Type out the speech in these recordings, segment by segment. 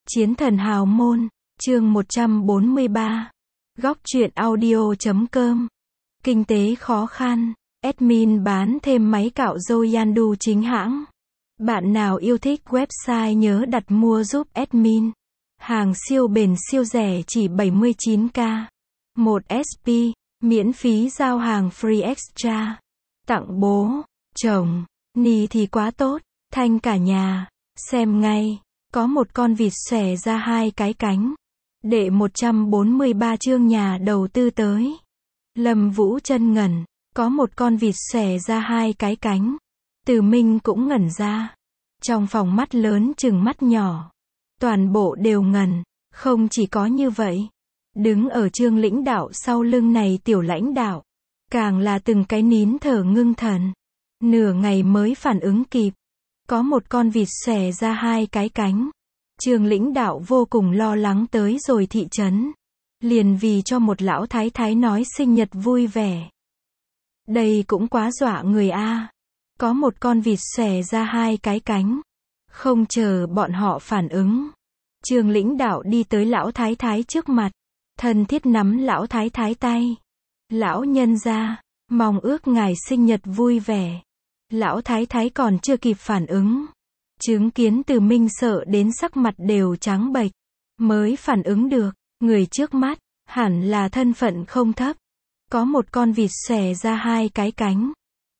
Chiến thần hào môn, chương 143. Góc truyện audio.com. Kinh tế khó khăn, admin bán thêm máy cạo râu Yandu chính hãng. Bạn nào yêu thích website nhớ đặt mua giúp admin. Hàng siêu bền siêu rẻ chỉ 79k. 1 SP, miễn phí giao hàng free extra. Tặng bố, chồng, ni thì quá tốt, thanh cả nhà. Xem ngay, có một con vịt xòe ra hai cái cánh. Đệ 143 chương nhà đầu tư tới. Lâm Vũ chân ngẩn, có một con vịt xòe ra hai cái cánh. Từ Minh cũng ngẩn ra. Trong phòng mắt lớn chừng mắt nhỏ. Toàn bộ đều ngẩn, không chỉ có như vậy. Đứng ở Trương lãnh đạo sau lưng này tiểu lãnh đạo. Càng là từng cái nín thở ngưng thần. Nửa ngày mới phản ứng kịp. Có một con vịt xòe ra hai cái cánh. Trương lãnh đạo vô cùng lo lắng tới rồi thị trấn. Liền vì cho một lão thái thái nói sinh nhật vui vẻ. Đây cũng quá dọa người a. Có một con vịt xòe ra hai cái cánh. Không chờ bọn họ phản ứng. Trương lãnh đạo đi tới lão thái thái trước mặt. Thân thiết nắm lão thái thái tay. Lão nhân gia, mong ước ngài sinh nhật vui vẻ. Lão thái thái còn chưa kịp phản ứng. Chứng kiến Từ Minh sợ đến sắc mặt đều trắng bệch. Mới phản ứng được, người trước mắt, hẳn là thân phận không thấp. Có một con vịt xòe ra hai cái cánh.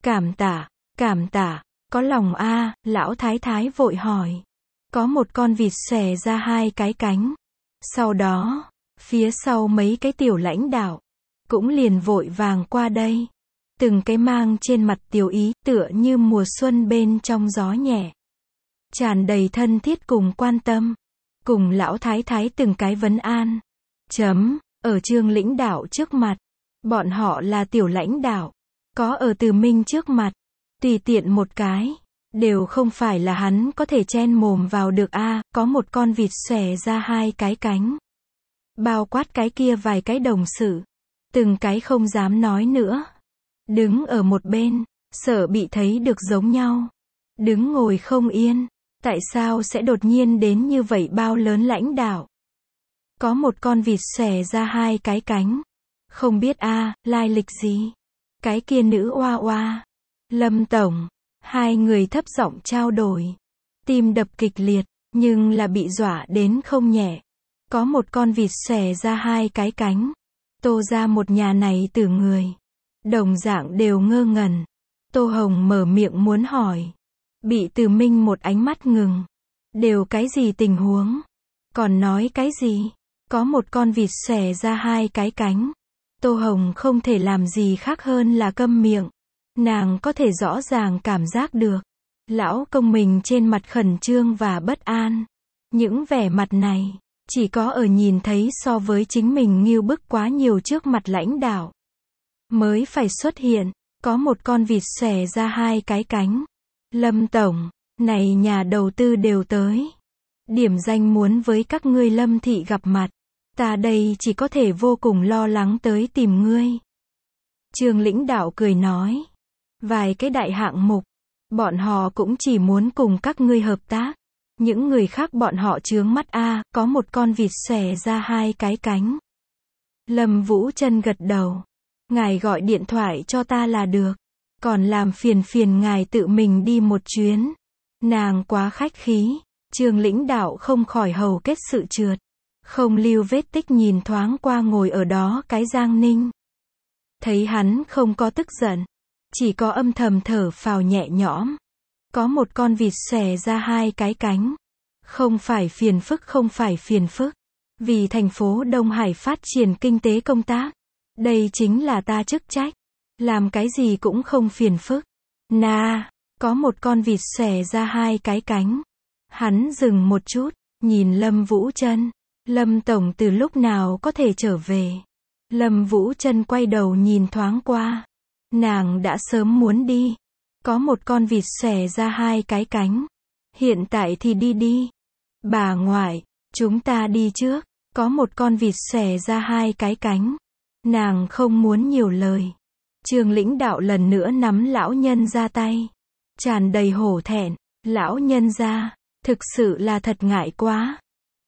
Cảm tả, có lòng a. Lão thái thái vội hỏi. Có một con vịt xòe ra hai cái cánh. Sau đó, phía sau mấy cái tiểu lãnh đạo, cũng liền vội vàng qua đây. Từng cái mang trên mặt tiểu ý, tựa như mùa xuân bên trong gió nhẹ. Tràn đầy thân thiết cùng quan tâm. Cùng lão thái thái từng cái vấn an. Ở Trương lãnh đạo trước mặt. Bọn họ là tiểu lãnh đạo. Có ở Từ Minh trước mặt. Tùy tiện một cái. Đều không phải là hắn có thể chen mồm vào được a. Có một con vịt xòe ra hai cái cánh. Bao quát cái kia vài cái đồng sự. Từng cái không dám nói nữa. Đứng ở một bên. Sợ bị thấy được giống nhau. Đứng ngồi không yên. Tại sao sẽ đột nhiên đến như vậy bao lớn lãnh đạo? Có một con vịt xòe ra hai cái cánh. Không biết a, lai lịch gì? Cái kia nữ oa oa. Lâm tổng. Hai người thấp giọng trao đổi. Tim đập kịch liệt, nhưng là bị dọa đến không nhẹ. Có một con vịt xòe ra hai cái cánh. Tô ra một nhà này từ người. Đồng dạng đều ngơ ngẩn. Tô Hồng mở miệng muốn hỏi. Bị Từ Minh một ánh mắt ngừng. Đều cái gì tình huống? Còn nói cái gì? Có một con vịt xòe ra hai cái cánh. Tô Hồng không thể làm gì khác hơn là câm miệng. Nàng có thể rõ ràng cảm giác được. Lão công mình trên mặt khẩn trương và bất an. Những vẻ mặt này, chỉ có ở nhìn thấy so với chính mình nghêu bức quá nhiều trước mặt lãnh đạo. Mới phải xuất hiện, có một con vịt xòe ra hai cái cánh. Lâm tổng, này nhà đầu tư đều tới. Điểm danh muốn với các ngươi Lâm thị gặp mặt. Ta đây chỉ có thể vô cùng lo lắng tới tìm ngươi. Trương lãnh đạo cười nói. Vài cái đại hạng mục. Bọn họ cũng chỉ muốn cùng các ngươi hợp tác. Những người khác bọn họ chướng mắt a. Có một con vịt xòe ra hai cái cánh. Lâm Vũ chân gật đầu. Ngài gọi điện thoại cho ta là được. Còn làm phiền ngài tự mình đi một chuyến. Nàng quá khách khí. Trương lãnh đạo không khỏi hầu kết sự trượt. Không lưu vết tích nhìn thoáng qua ngồi ở đó cái Giang Ninh. Thấy hắn không có tức giận. Chỉ có âm thầm thở phào nhẹ nhõm. Có một con vịt xòe ra hai cái cánh. Không phải phiền phức. Vì thành phố Đông Hải phát triển kinh tế công tác. Đây chính là ta chức trách. Làm cái gì cũng không phiền phức. Có một con vịt xòe ra hai cái cánh. Hắn dừng một chút, nhìn Lâm Vũ Chân. Lâm tổng từ lúc nào có thể trở về? Lâm Vũ Chân quay đầu nhìn thoáng qua. Nàng đã sớm muốn đi. Có một con vịt xòe ra hai cái cánh. Hiện tại thì đi. Bà ngoại, chúng ta đi trước. Có một con vịt xòe ra hai cái cánh. Nàng không muốn nhiều lời. Trương lãnh đạo lần nữa nắm lão nhân ra tay. Tràn đầy hổ thẹn. Lão nhân ra, thực sự là thật ngại quá.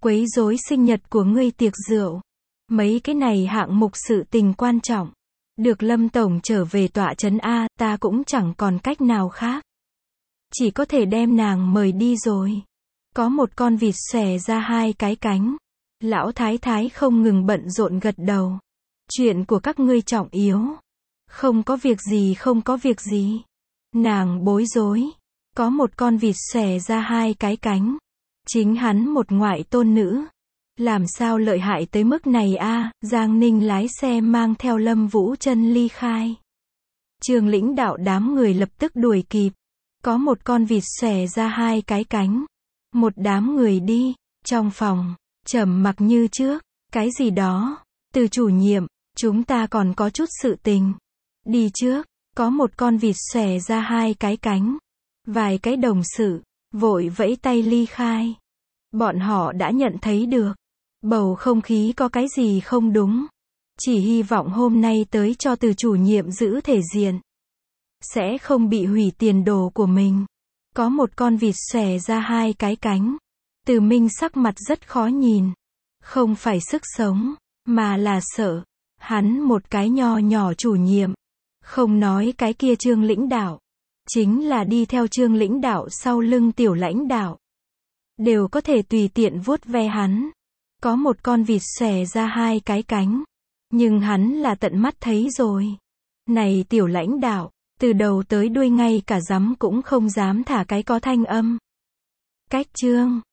quấy rối sinh nhật của ngươi tiệc rượu. Mấy cái này hạng mục sự tình quan trọng. Được Lâm Tổng trở về tọa trấn A, ta cũng chẳng còn cách nào khác. Chỉ có thể đem nàng mời đi rồi. Có một con vịt xòe ra hai cái cánh. Lão Thái Thái không ngừng bận rộn gật đầu. Chuyện của các ngươi trọng yếu. Không có việc gì, không có việc gì. Nàng bối rối. Có một con vịt xòe ra hai cái cánh. Chính hắn một ngoại tôn nữ. Làm sao lợi hại tới mức này a? Giang Ninh lái xe mang theo Lâm Vũ Trân ly khai. Trương Lĩnh Đạo đám người lập tức đuổi kịp. Có một con vịt xòe ra hai cái cánh. Một đám người đi. Trong phòng, trầm mặc như trước. Cái gì đó? Từ chủ nhiệm, chúng ta còn có chút sự tình. Đi trước. Có một con vịt xòe ra hai cái cánh. Vài cái đồng sự vội vẫy tay ly khai. Bọn họ đã nhận thấy được bầu không khí có cái gì không đúng. Chỉ hy vọng hôm nay tới cho từ chủ nhiệm giữ thể diện. Sẽ không bị hủy tiền đồ của mình. Có một con vịt xòe ra hai cái cánh. Từ Minh sắc mặt rất khó nhìn. Không phải sức sống, mà là sợ. Hắn một cái nho nhỏ chủ nhiệm. Không nói cái kia Trương Lĩnh Đạo. Chính là đi theo Trương Lĩnh Đạo sau lưng tiểu lãnh đạo. Đều có thể tùy tiện vuốt ve hắn. Có một con vịt xòe ra hai cái cánh. Nhưng hắn là tận mắt thấy rồi. Này tiểu lãnh đạo, từ đầu tới đuôi ngay cả dám cũng không dám thả cái có thanh âm. Cách chương